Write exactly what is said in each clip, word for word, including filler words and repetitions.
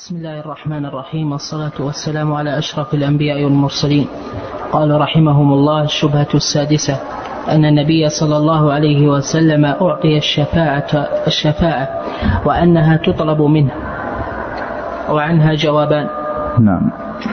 بسم الله الرحمن الرحيم، والصلاة والسلام على أشرف الأنبياء والمرسلين. قال رحمهم الله: الشبهة السادسة أن النبي صلى الله عليه وسلم أعطي الشفاعة, الشفاعة وأنها تطلب منه، وعنها جوابان. نعم.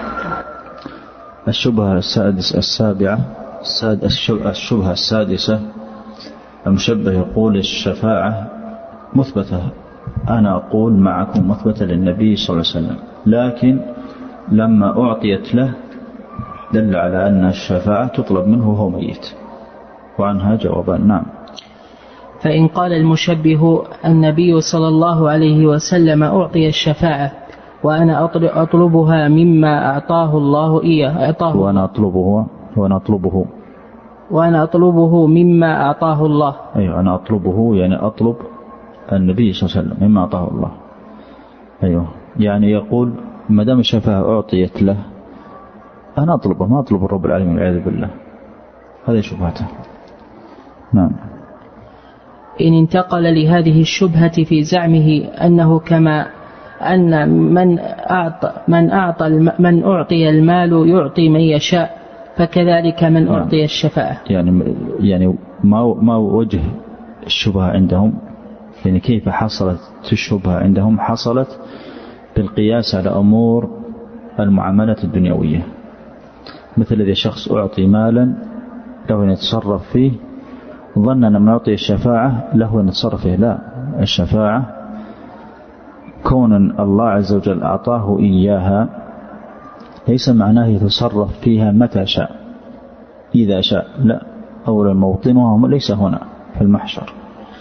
الشبهة السادسة السابعة الشبهة السادسة المشبه يقول الشفاعة مثبتة، أنا أقول معكم مثبتة للنبي صلى الله عليه وسلم، لكن لما أعطيت له دل على أن الشفاعة تطلب منه وهو ميت، وعنها جوابان. نعم. فإن قال المشبه النبي صلى الله عليه وسلم أعطي الشفاعة وأنا أطلبها مما أعطاه الله إياه أعطاه وأنا أطلبه وأنا أطلبه وأنا أطلبه مما أعطاه الله. أيوة، أنا أطلبه يعني أطلب النبي صلى الله عليه وسلم مما أعطاه الله. أيوة، يعني يقول ما دام الشفاعة أعطيت له أنا أطلبه، ما أطلب الرب العالمين والعياذ بالله. هذه شبهته. نعم. إن انتقل لهذه الشبهة في زعمه أنه كما أن من أعطى من أعطى من أعطي المال يعطي من يشاء، فكذلك من أعطي الشفاعة. يعني يعني ما ما وجه الشبهة عندهم؟ يعني كيف حصلت الشبهة عندهم؟ حصلت بالقياس على أمور المعاملات الدنيوية، مثل إذا شخص أعطي مالا له أن يتصرف فيه ظن أن من أعطي الشفاعة له أن يتصرف فيه. لا، الشفاعة كون الله عز وجل أعطاه إياها ليس معناه يتصرف فيها متى شاء إذا شاء، لا، أولا موطنها ليس هنا في المحشر.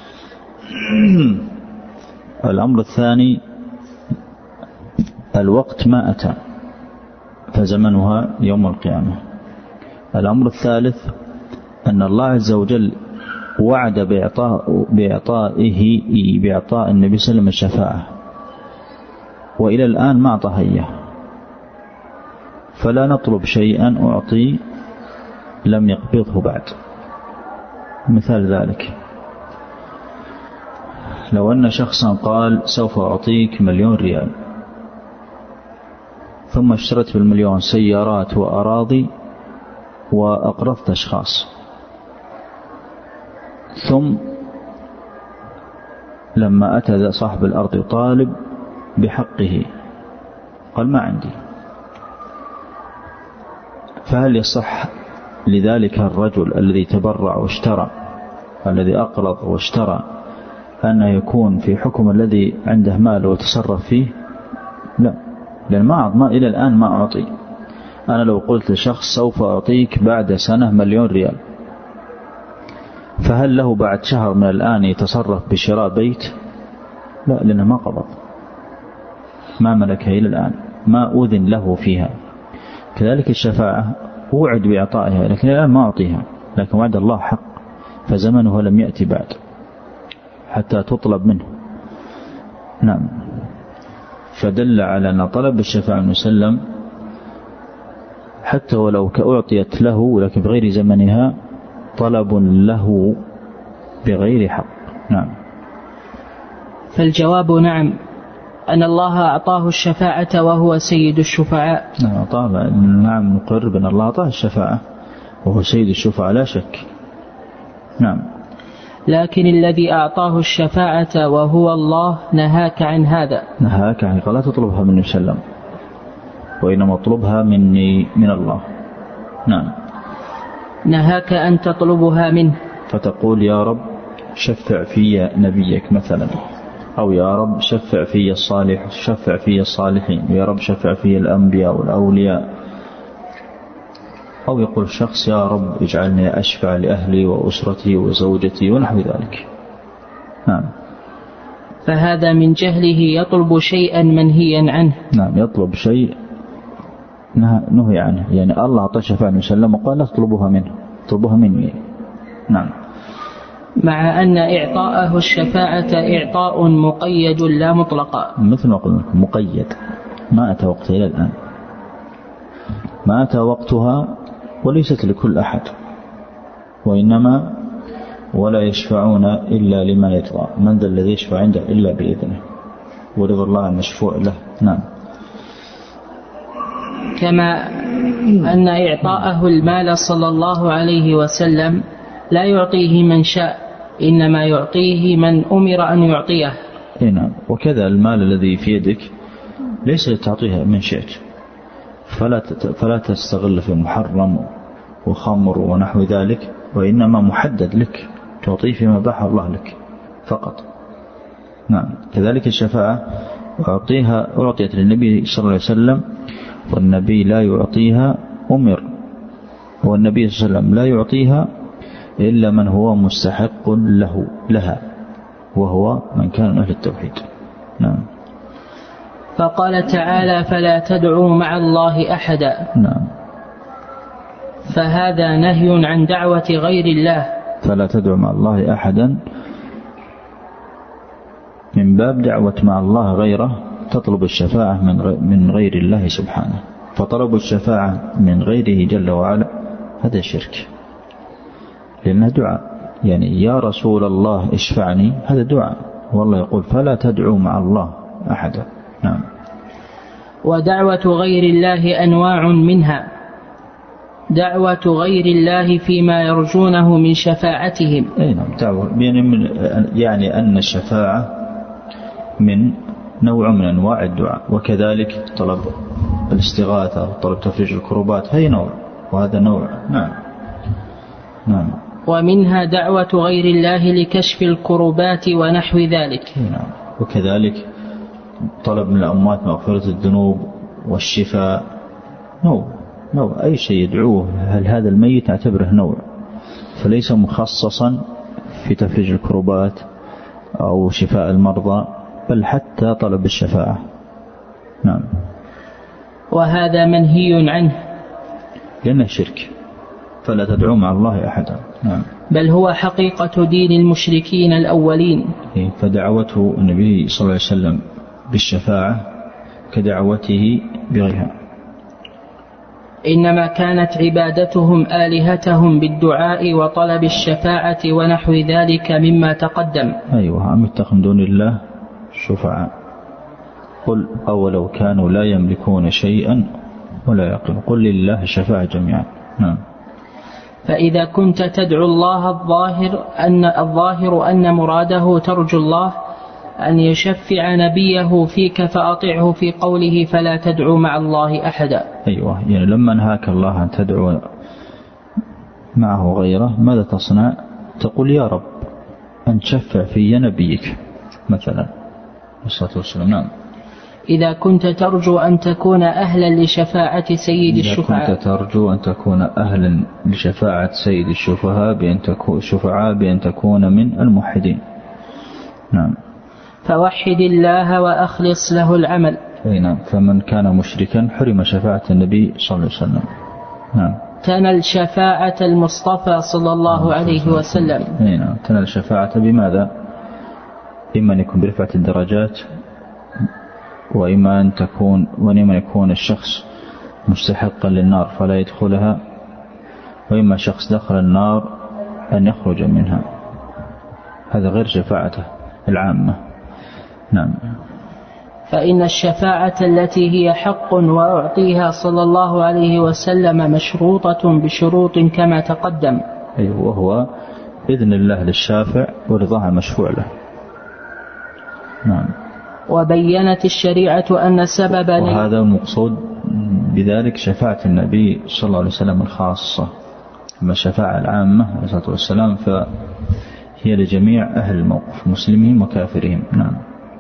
الأمر الثاني الوقت ما أتى فزمنها يوم القيامة. الأمر الثالث أن الله عز وجل وعد بإعطاء بإعطائه بإعطاء النبي صلى الله عليه وسلم الشفاعة، وإلى الآن ما أعطاها إياه، فلا نطلب شيئا أعطي لم يقبضه بعد. مثال ذلك لو أن شخصا قال سوف أعطيك مليون ريال، ثم اشتريت بالمليون سيارات وأراضي وأقرضت أشخاص، ثم لما أتى صاحب الأرض يطالب بحقه قال ما عندي، فهل يصح لذلك الرجل الذي تبرع واشترى الذي أقرض واشترى أن يكون في حكم الذي عنده مال وتصرف فيه؟ لا، لأن ما, ما إلى الآن ما أعطي. أنا لو قلت لشخص سوف أعطيك بعد سنة مليون ريال، فهل له بعد شهر من الآن يتصرف بشراء بيت؟ لا، لأنه ما قبض، ما ملكها إلى الآن، ما أذن له فيها. كذلك الشفاعة وعد بإعطائها لكن الآن ما أعطيها، لكن وعد الله حق، فزمنه لم يأتي بعد حتى تطلب منه. نعم. فدل على أن طلب الشفاعة المسلم حتى ولو كأعطيت له لكن بغير زمنها طلب له بغير حق. نعم. فالجواب نعم، أن الله أعطاه الشفاعة وهو سيد الشفعاء. نعم طبعا، نعم نقر بأن الله أعطاه الشفاعة وهو سيد الشفعاء لا شك. نعم. لكن الذي أعطاه الشفاعة وهو الله نهاك عن هذا. نهاك عن لا تطلبها مني وسلم، وإنما اطلبها مني من الله. نعم. نهاك أن تطلبها منه، فتقول يا رب شفع في نبيك مثلا، أو يا رب شفع في الصالح شفع في الصالحين، يا رب شفع في الأنبياء والأولياء، أو يقول الشخص يا رب اجعلني أشفع لأهلي وأسرتي وزوجتي ونحو ذلك. نعم. فهذا من جهله يطلب شيئا منهيا عنه. نعم، يطلب شيء نهي عنه، يعني الله أعطى الشفاعة وسلم وقال لا تطلبها منه، تطلبها مني. نعم. مع أن إعطاءه الشفاعة إعطاء مقيد لا مطلق، مثل ما قلنا مقيد، ما أتى وقتها إلى الآن، ما أتى وقتها وليست لكل أحد، وإنما ولا يشفعون إلا لمن يرضى، من ذا الذي يشفع عنده إلا بإذنه، ورضا الله المشفوع له. نعم. كما أن إعطاءه المال صلى الله عليه وسلم لا يعطيه من شاء، إنما يعطيه من أمر أن يعطيه. نعم. وكذا المال الذي في يدك ليس لتعطيه من شئت، فلا فلا تستغل في محرم وخمر ونحو ذلك، وإنما محدد لك تعطيه فيما باح الله لك فقط. نعم. كذلك الشفاعة أعطيها أعطيت للنبي صلى الله عليه وسلم، والنبي لا يعطيها أمر، والنبي صلى الله عليه وسلم لا يعطيها إلا من هو مستحق له لها، وهو من كان من أهل التوحيد. نعم. فقال تعالى: فلا تدعوا مع الله أحدا. نعم. فهذا نهي عن دعوة غير الله. فلا تدعوا مع الله أحدا من باب دعوة مع الله غيره، تطلب الشفاعة من غير الله سبحانه. فطلب الشفاعة من غيره جل وعلا هذا شرك، لأنه دعاء، يعني يا رسول الله اشفعني، هذا دعاء، والله يقول فلا تدعوا مع الله أحدا. نعم. ودعوة غير الله أنواع منها دعوة غير الله فيما يرجونه من شفاعتهم. أي نعم. يعني أن الشفاعة من نوع من أنواع الدعاء، وكذلك طلب الاستغاثة وطلب تفريج الكربات هي نوع، وهذا نوع. نعم. نعم. ومنها دعوة غير الله لكشف الكربات ونحو ذلك. نعم. وكذلك طلب من الأموات مغفرة الذنوب والشفاء نوع نوع أي شيء يدعوه هل هذا الميت نعتبره نوع، فليس مخصصا في تفريج الكربات أو شفاء المرضى، بل حتى طلب الشفاعة. نعم. وهذا منهي عنه لأنه شرك، فلا تدعو مع الله أحدا. نعم. بل هو حقيقة دين المشركين الأولين. فدعوته النبي صلى الله عليه وسلم بالشفاعة كدعوته بغيرها. إنما كانت عبادتهم آلهتهم بالدعاء وطلب الشفاعة ونحو ذلك مما تقدم. أيوة. أم اتخذوا دون الله شفعاء قل أولو كانوا لا يملكون شيئا ولا يعقلون قل لله الشفاعة جميعا. نعم. فإذا كنت تدعو الله الظاهر أن الظاهر أن مراده ترجو الله أن يشفع نبيه فيك فأطعه في قوله فلا تدعو مع الله أحدا. أيوة. يعني لما نهاك الله أن تدعو معه غيره ماذا تصنع؟ تقول يا رب أن تشفع في نبيك مثلا الصلاة والسلام. نعم. إذا كنت ترجو أن تكون أهلا لشفاعة سيد الشفعاء إذا كنت ترجو أن تكون أهلا لشفاعة سيد الشفعاء بأن تكون شفعاء بأن تكون من الموحدين. نعم. فوحد الله وأخلص له العمل. أي نعم. فمن كان مشركا حرم شفاعة النبي صلى الله عليه وسلم. نعم. تنال شفاعة المصطفى صلى الله عليه وسلم. أي نعم. تنال شفاعة بماذا؟ إما أن يكون برفعة الدرجات، وإما أن تكون وإما يكون الشخص مستحقا للنار فلا يدخلها، وإما شخص دخل النار أن يخرج منها، هذا غير شفاعته العامة. نعم. فإن الشفاعة التي هي حق وأعطيها صلى الله عليه وسلم مشروطة بشروط كما تقدم. أيوه. وهو إذن الله للشافع ورضاها المشفوع له. نعم. وبينت الشريعة أن سبب وهذا المقصود بذلك شفاعة النبي صلى الله عليه وسلم الخاصة، أما الشفاعة العامة عليه الصلاة والسلام فهي لجميع أهل الموقف مسلمين وكافرين. نعم.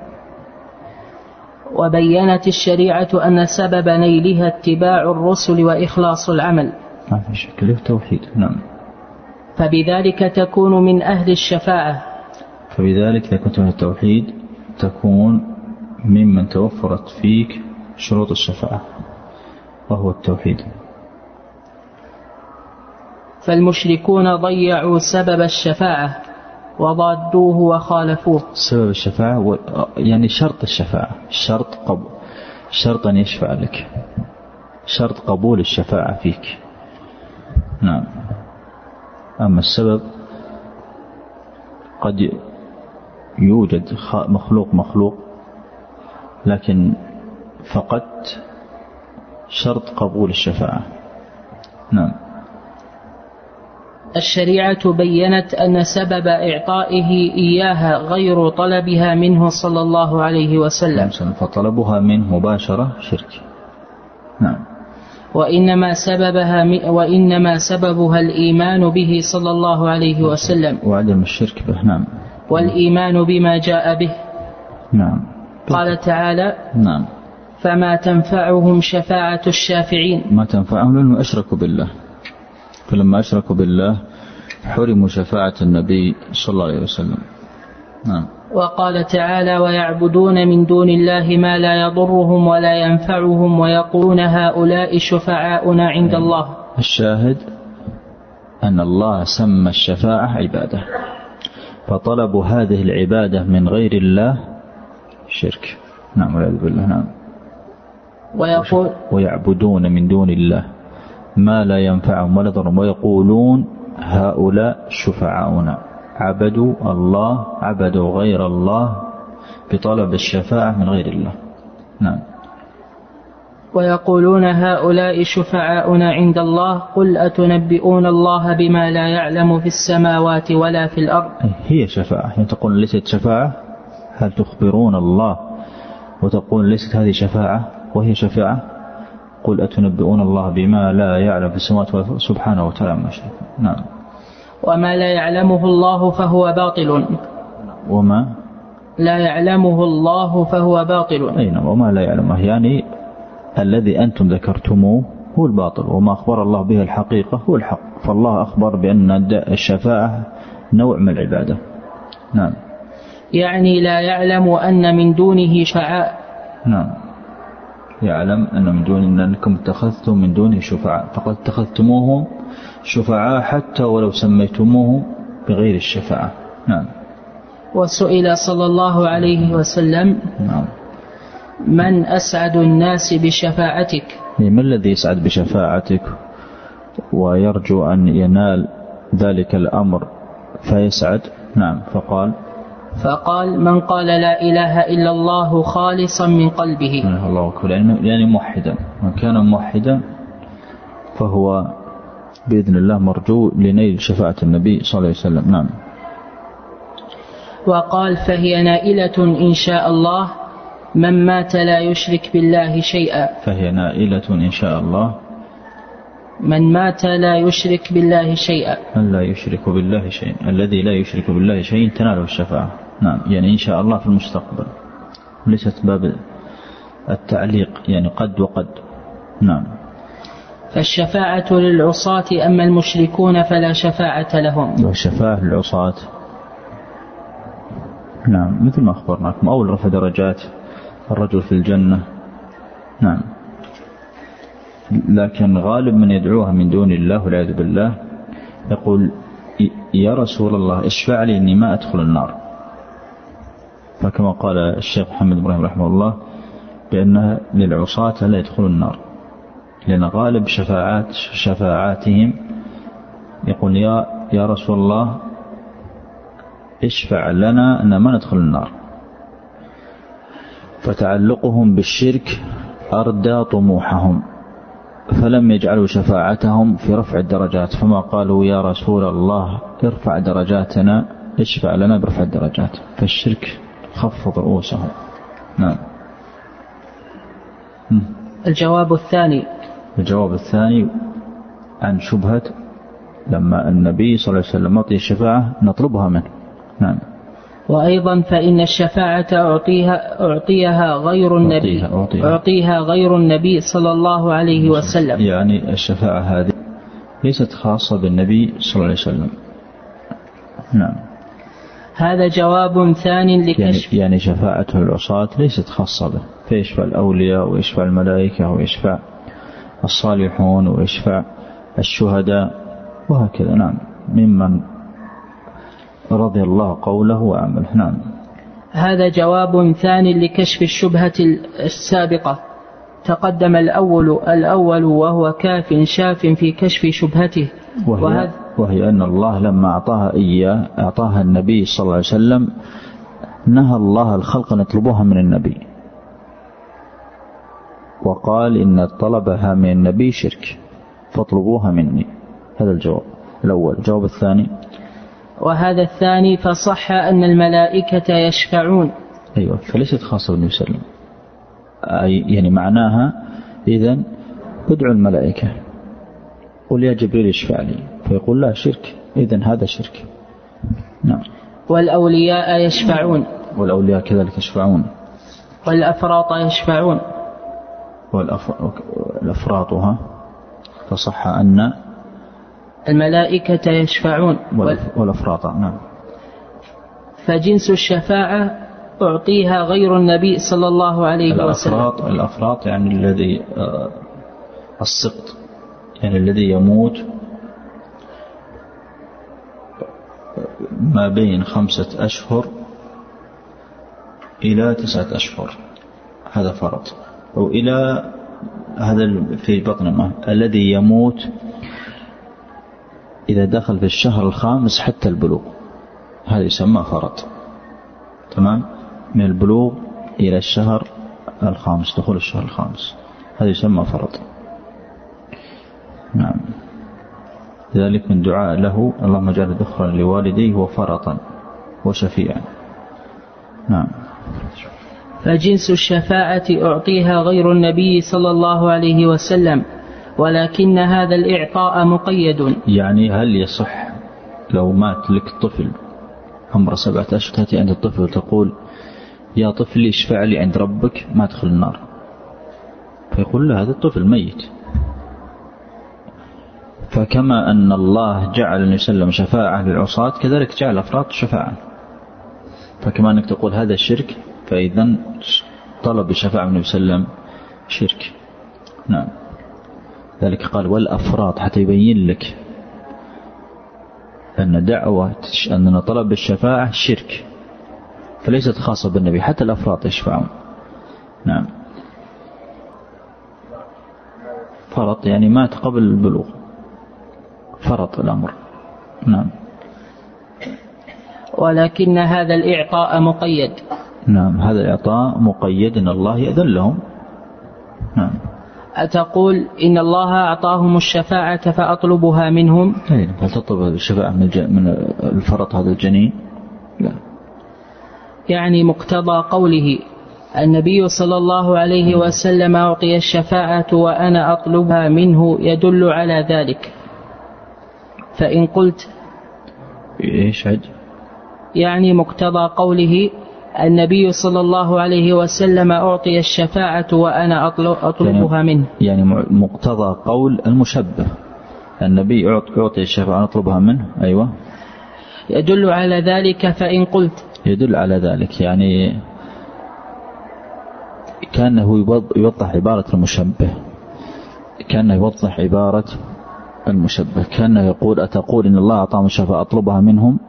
وبينت الشريعة أن سبب نيلها اتباع الرسل وإخلاص العمل. ما في شك له توحيد. نعم. فبذلك تكون من أهل الشفاعة. فبذلك إذا كنت من التوحيد تكون ممن توفرت فيك شروط الشفاعة وهو التوحيد. فالمشركون ضيعوا سبب الشفاعة وضادوه وخالفوه. سبب الشفاعة و... يعني شرط الشفاعة، شرط قبول، شرط أن يشفع لك، شرط قبول الشفاعة فيك. نعم. أما السبب قد يوجد مخلوق مخلوق لكن فقدت شرط قبول الشفاعة. نعم. الشريعة بيّنت أن سبب إعطائه إياها غير طلبها منه صلى الله عليه وسلم، فطلبها منه مباشرة شرك. نعم. وإنما سببها وإنما سببها الإيمان به صلى الله عليه وسلم وعدم الشرك به. نعم. والإيمان بما جاء به. نعم. قال تعالى: نعم. فما تنفعهم شفاعة الشافعين. ما تنفعهم لأنهم أشركوا بالله، فلما أشركوا بالله حرموا شفاعة النبي صلى الله عليه وسلم. نعم. وقال تعالى: ويعبدون من دون الله ما لا يضرهم ولا ينفعهم ويقولون هؤلاء شفعاؤنا عند الله. الشاهد أن الله سمى الشفاعة عبادة، فطلب هذه العبادة من غير الله شرك. نعم والعياذ بالله. نعم. ويقول ويعبدون من دون الله ما لا ينفعهم ولا يضرهم ويقولون هؤلاء شفعاؤنا. عبدوا الله، عبدوا غير الله بطلب الشفاعة من غير الله. نعم. ويقولون هؤلاء شفعاؤنا عند الله قل أتنبئون الله بما لا يعلم في السماوات ولا في الأرض. هي شفاعة، يعني تقول ليست شفاعة، هل تخبرون الله وتقول ليست هذه شفاعة وهي شفاعة؟ قل أتنبئون الله بما لا يعلم في السماوات سبحانه وتعالى ما شاء. نعم. وما لا يعلمه الله فهو باطل. وما لا يعلمه الله فهو باطل. أي نعم. وما لا يعلمه يعني الذي أنتم ذكرتموه هو الباطل، وما أخبر الله به الحقيقة هو الحق. فالله أخبر بأن الشفاعة نوع من العبادة. نعم. يعني لا يعلم أن من دونه شفعاء. نعم. يعلم أن من دون أنكم اتخذتم من دونه شفعاء، فقد اتخذتموه شفعاء حتى ولو سميتموه بغير الشفاعة. نعم. وسئل صلى الله عليه وسلم: نعم. من أسعد الناس بشفاعتك؟ من الذي يسعد بشفاعتك ويرجو أن ينال ذلك الأمر فيسعد؟ نعم. فقال فقال من قال لا إله إلا الله خالصا من قلبه. الله أكبر. يعني موحدا، من كان موحدا فهو بإذن الله مرجو لنيل شفاعة النبي صلى الله عليه وسلم. نعم. وقال فهي نائلة إن شاء الله من مات لا يشرك بالله شيئا. فهي نائلة إن شاء الله من مات لا يشرك بالله شيئا. من لا يشرك بالله شيئا، الذي لا يشرك بالله شيئا تناله الشفاعة. نعم. يعني إن شاء الله في المستقبل، ليست باب التعليق، يعني قد وقد. نعم. فالشفاعة للعصاة، أما المشركون فلا شفاعة لهم. والشفاعة للعصاة نعم مثل ما أخبرناكم، أول رفع درجات الرجل في الجنة. نعم. لكن غالب من يدعوها من دون الله والعياذ بالله يقول يا رسول الله اشفع لي إني ما أدخل النار، فكما قال الشيخ محمد إبراهيم رحمه الله بأنها للعصاة لا يدخل النار، لأن غالب شفاعات شفاعاتهم يقول يا يا رسول الله اشفع لنا أن ما ندخل النار. فتعلقهم بالشرك أردى طموحهم، فلم يجعلوا شفاعتهم في رفع الدرجات، فما قالوا يا رسول الله ارفع درجاتنا، اشفع لنا برفع الدرجات، فالشرك خفض رؤوسهم. نعم. الجواب الثاني الجواب الثاني عن شبهة لما النبي صلى الله عليه وسلم أعطي الشفاعة نطلبها منه. نعم. وأيضا فإن الشفاعة أعطيها أعطيها غير النبي أعطيها, أعطيها. أعطيها غير النبي صلى الله عليه وسلم. يعني الشفاعة هذه ليست خاصة بالنبي صلى الله عليه وسلم. نعم. هذا جواب ثاني لكشف يعني, يعني شفاعة العصاة ليست خاصة به، فيشفع الأولياء ويشفع الملائكة ويشفع الصالحون ويشفع الشهداء وهكذا. نعم. ممن رضي الله قوله وعمله. نعم. هذا جواب ثاني لكشف الشبهة السابقة. تقدم الأول الأول وهو كاف شاف في كشف شبهته، وهي, وهي أن الله لما أعطاها إياه أعطاها النبي صلى الله عليه وسلم نهى الله الخلق أن يطلبوها من النبي، وقال إن طلبها من النبي شرك فاطلبوها مني. هذا الجواب الأول. الجواب الثاني، وهذا الثاني فصح أن الملائكة يشفعون. أيوة، فليست خاصة بالنبي صلى الله عليه وسلم، أي يعني معناها إذن ادعوا الملائكة قل يا جبريل يشفع لي، فيقول لا شرك، إذن هذا شرك. نعم. والأولياء يشفعون. والأولياء كذلك يشفعون. والأفراط يشفعون. والأفراطها فصح أن الملائكة يشفعون. والأفراط. نعم. فجنس الشفاعة أعطيها غير النبي صلى الله عليه وسلم. الأفراط, الأفراط يعني الذي السقط، يعني الذي يموت ما بين خمسة أشهر إلى تسعة أشهر، هذا فرط. أو إلى هذا في بطن ما الذي يموت إذا دخل في الشهر الخامس حتى البلوغ، هذا يسمى فرط. تمام، من البلوغ إلى الشهر الخامس، دخول الشهر الخامس، هذا يسمى فرط. نعم. ذلك من دعاء له اللهم اجعل ذخرا لوالديه وفرطا وشفيعا. نعم. فجنس الشفاعة أعطيها غير النبي صلى الله عليه وسلم، ولكن هذا الإعطاء مقيد. يعني هل يصح لو مات لك طفل عمره سبعة أشهر تأتي عند الطفل وتقول يا طفلي اشفع لي عند ربك ما أدخل النار، فيقول له هذا الطفل ميت. فكما أن الله جعل أن يسلم شفاعة للعصاة كذلك جعل أفراط شفاعة. فكما أنك تقول هذا الشرك، فإذن طلب الشفاعة من النبي صلى الله عليه وسلم شرك. نعم. ذلك قال والأفراط حتى يبين لك أن دعوة أننا طلب الشفاعة شرك، فليست خاصة بالنبي، حتى الأفراط يشفعون. نعم. فرط يعني مات قبل البلوغ، فرط الأمر. نعم. ولكن هذا الإعطاء مقيد. نعم، هذا الإعطاء مقيد أن الله يأذن لهم. نعم. أتقول إن الله أعطاهم الشفاعة فأطلبها منهم؟ هل تطلب الشفاعة من الفرط هذا الجنين؟ لا. يعني مقتضى قوله النبي صلى الله عليه وسلم أعطي الشفاعة وأنا أطلبها منه يدل على ذلك. فإن قلت إيش عد؟ يعني مقتضى قوله النبي صلى الله عليه وسلم أعطي الشفاعة وأنا أطلبها يعني منه، يعني مقتضى قول المشبه النبي أعطي الشفاعة أطلبها منه. أيوة، يدل على ذلك. فإن قلت يدل على ذلك يعني كأنه يوضح عبارة المشبه، كأنه يوضح عبارة المشبه، كأنه يقول أتقول إن الله أعطاهم الشفاعة أطلبها منهم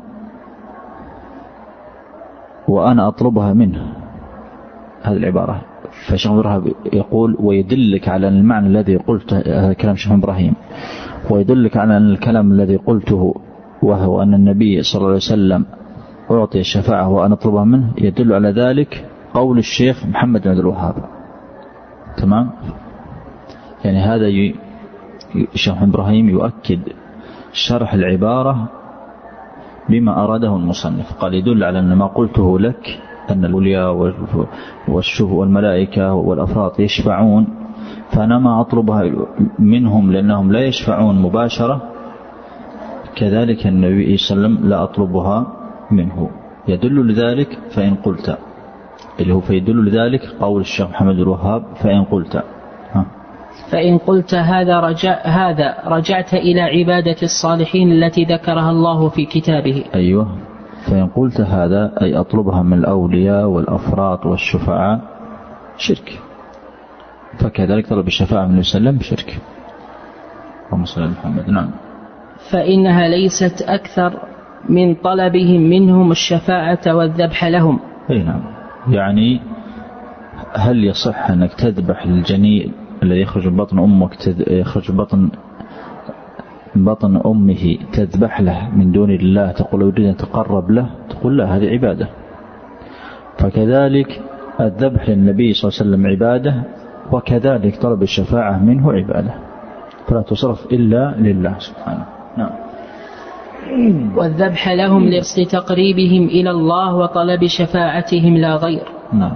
وأنا أطلبها منه، هذه العبارة. فشيخ إبراهيم يقول ويدلك على المعنى الذي قلته، هذا كلام شيخ إبراهيم، ويدلك على أن الكلام الذي قلته وهو أن النبي صلى الله عليه وسلم أعطي الشفاعة وأنا أطلبها منه، يدل على ذلك قول الشيخ محمد بن عبد الوهاب. تمام. يعني هذا ي... الشيخ إبراهيم يؤكد شرح العبارة بما أراده المصنف. قال يدل على أن ما قلته لك أن الأولياء والشفع والملائكة والأفراط يشفعون، فأنا ما أطلبها منهم لأنهم لا يشفعون مباشرة، كذلك النبي صلى الله عليه وسلم لا أطلبها منه. يدل لذلك فإن قلت، اللي هو فيدل لذلك قول الشيخ محمد الوهاب فإن قلت. ها. فإن قلت هذا رجع هذا رجعت إلى عبادة الصالحين التي ذكرها الله في كتابه. أيوه، فإن قلت هذا أي أطلبها من الأولياء والأفراط والشفعاء شرك، فكذلك طلب الشفاعة من النبي صلى الله عليه وسلم شرك. اللهم صل على محمد. نعم. فإنها ليست أكثر من طلبهم منهم الشفاعة والذبح لهم. أي نعم. يعني هل يصح أنك تذبح للجنين الذي يخرج من بطن أمك، يخرج من بطن بطن أمه، تذبح له من دون الله، تقول أريد أن تقرب له، تقول لا هذه عبادة. فكذلك الذبح للنبي صلى الله عليه وسلم عبادة، وكذلك طلب الشفاعة منه عبادة فلا تصرف إلا لله سبحانه. نعم. والذبح لهم لقصد تقريبهم إلى الله وطلب شفاعتهم لا غير. نعم.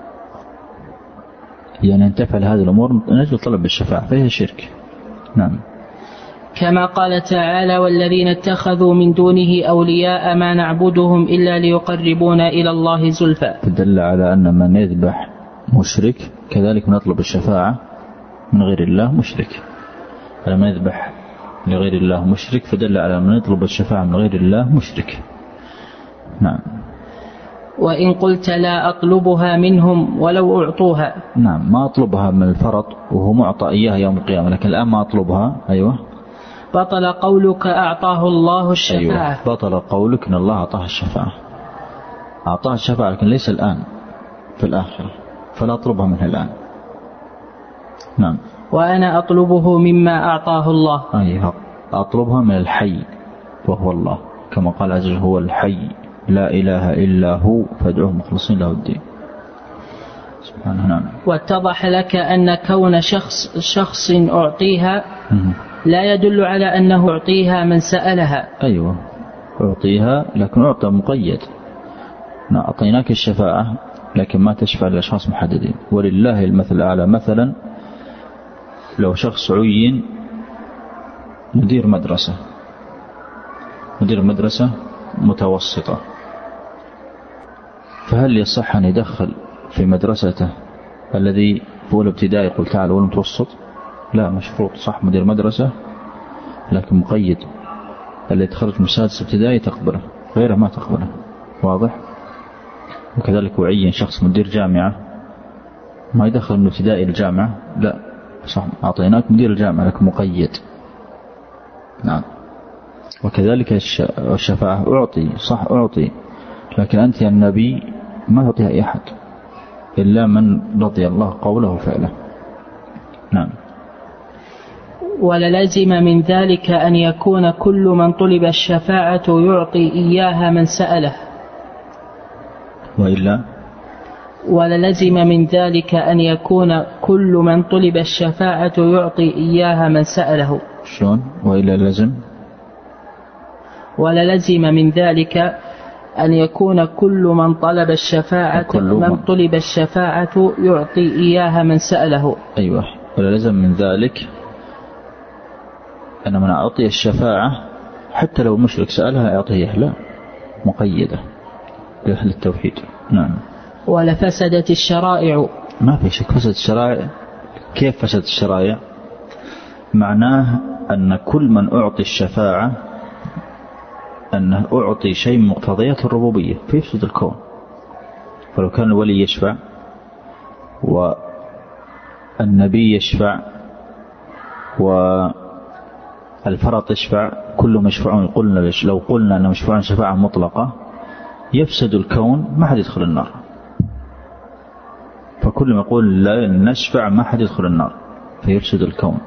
يعني أن تفعل هذه الأمور من أجل طلب الشفاعة فهي شرك. نعم. كما قال تعالى والذين اتخذوا من دونه أولياء ما نعبدهم إلا ليقربونا إلى الله زلفى. فدل على أن من يذبح مشرك كذلك من يطلب الشفاعة من غير الله مشرك. فلما يذبح لغير الله مشرك فدل على من يطلب الشفاعة من غير الله مشرك. نعم. وإن قلت لا أطلبها منهم ولو أعطوها. نعم ما أطلبها من الفرط وهو معطى إياها يوم القيامة لكن الآن ما أطلبها. أيوة. بطل قولك أعطاه الله الشفاعة. أيوة. بطل قولك أن الله أعطاه الشفاعة. أعطاه الشفاعة لكن ليس الآن في الآخرة فلا أطلبها منه الآن. نعم. وأنا أطلبه مما أعطاه الله. أيوة. أطلبها من الحي وهو الله كما قال عز وجل هو الحي لا إله إلا هو فادعوه مخلصين له الدين سبحانه. نعم. واتضح لك أن كون شخص, شخص أعطيها لا يدل على أنه أعطيها من سألها. أيوة أعطيها لكن أعطى مقيد. أعطيناك الشفاعة لكن ما تشفع لأشخاص محددين. ولله المثل الأعلى. مثلا لو شخص عين مدير مدرسة مدير مدرسة متوسطة فهل يصح أن يدخل في مدرسته الذي في أولى ابتدائي يقول تعال أولى متوسط؟ لا مشروط صح مدير مدرسة لكن مقيد اللي يتخرج من سادس ابتدائي تقبله غيره ما تقبله. واضح. وكذلك يعين شخص مدير جامعة ما يدخل من ابتدائي الجامعة لا صح أعطيناك مدير الجامعة لكن مقيد. نعم. وكذلك الشفاعة أعطي صح أعطي لكن أنت يا النبي ما تعطيها أي أحد إلا من رضي الله قوله وفعله. نعم. وللزم من ذلك أن يكون كل من طلب الشفاعة يعطي إياها من سأله. وإلا وللزم من ذلك أن يكون كل من طلب الشفاعة يعطي إياها من سأله. شلون؟ وإلا لازم وللزم من ذلك أن يكون كل من طلب الشفاعة من طلب الشفاعة يعطي إياها من سأله. أيوة. وللزم من ذلك أن من أعطي الشفاعة حتى لو المشرك سألها يعطيه لا مقيدة لأهل التوحيد. نعم. ولفسدت الشرائع. ما في شك فسد الشرائع. كيف فسد الشرائع؟ معناه أن كل من أعطي الشفاعة أنه أعطي شيء من مقتضيات الربوبية فيفسد الكون. فلو كان الولي يشفع والنبي يشفع والفرط يشفع كلهم يشفعون. قلنا لو قلنا أنهم يشفعون شفاعة مطلقة يفسد الكون ما حد يدخل النار. فكل ما يقول لا نشفع ما حد يدخل النار فيفسد الكون.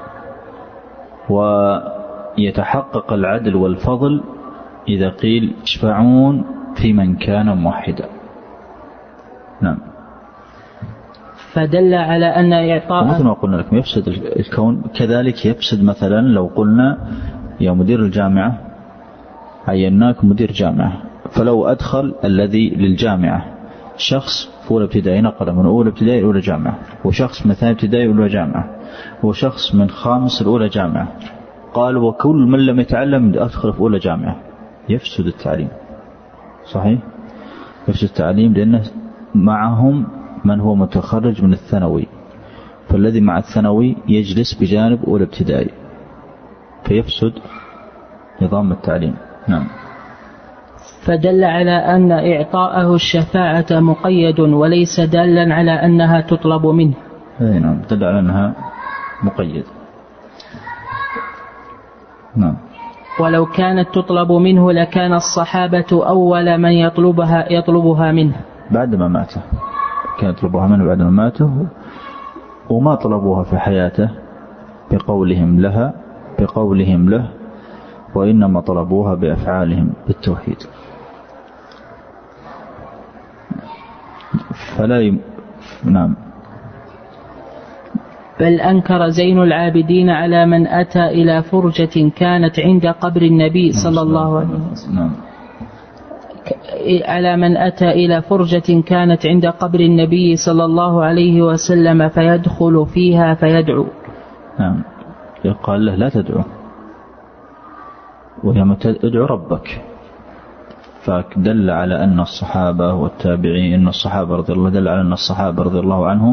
ويتحقق العدل والفضل إذا قيل اشفعون في من كان موحدا. نعم. فدل على أن إعطاء مثل ما قلنا لكم يفسد الكون كذلك يفسد. مثلا لو قلنا يا مدير الجامعة عيناك مدير جامعة فلو أدخل الذي للجامعة شخص في أولى ابتدائي نقل من أولى ابتدائي أولى جامعة وشخص من ثاني ابتدائي أولى جامعة وشخص من خامس الأولى جامعة قال وكل من لم يتعلم أدخل في أولى جامعة يفسد التعليم. صحيح يفسد التعليم لأنه معهم من هو متخرج من الثانوي فالذي مع الثانوي يجلس بجانب أولى ابتدائي فيفسد نظام التعليم. نعم. فدل على أن إعطاءه الشفاعة مقيد وليس دالا على أنها تطلب منه. أي نعم دل على أنها مقيد. نعم. ولو كانت تطلب منه لكان الصحابة أول من يطلبها يطلبها منه بعد ما ماته. كان يطلبها منه بعد ما ماته وما طلبوها في حياته بقولهم لها بقولهم له وإنما طلبوها بأفعالهم بالتوحيد. فلا يم... نعم. بل أنكر زين العابدين على من أتى إلى فرجة كانت عند قبر النبي صلى الله عليه وسلم على من أتى إلى فرجة كانت عند قبر النبي صلى الله عليه وسلم فيدخل فيها فيدعو. نعم. قال له لا تدعو، ويوم تدعو ربك. فدل على أن الصحابة والتابعين أن الصحابة رضي الله دل على أن الصحابة رضي الله عنهم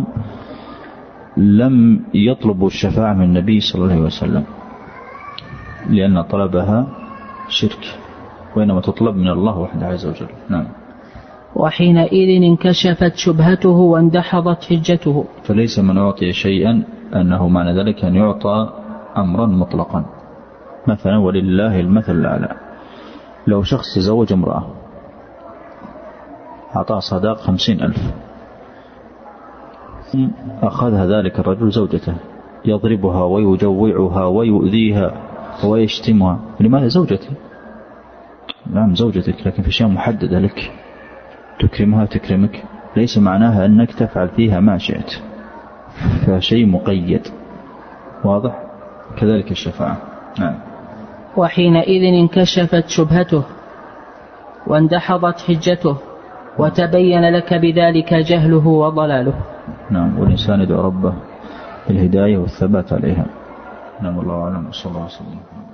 لم يطلبوا الشفاعة من النبي صلى الله عليه وسلم لأن طلبها شرك، وإنما تطلب من الله وحده عز وجل. نعم. وحينئذ انكشفت شبهته واندحضت حجته. فليس من أعطي شيئا أنه معنى ذلك أن يعطى أمرا مطلقا. مثلا ولله المثل الأعلى، لو شخص تزوج امرأة أعطاه صداق خمسين ألف، أخذها ذلك الرجل زوجته يضربها ويجوعها ويؤذيها ويشتمها، لماذا؟ زوجتي. نعم زوجتك، لكن في شيء محددة لك تكرمها تكرمك، ليس معناها أنك تفعل فيها ما شئت، فشيء مقيد. واضح؟ كذلك الشفاعة. نعم. وحينئذ انكشفت شبهته واندحضت حجته وتبين لك بذلك جهله وضلاله. نعم. والإنسان يدعو ربه بالهداية والثبات عليها. نعم. الله أعلم. صلى الله عليه وسلم.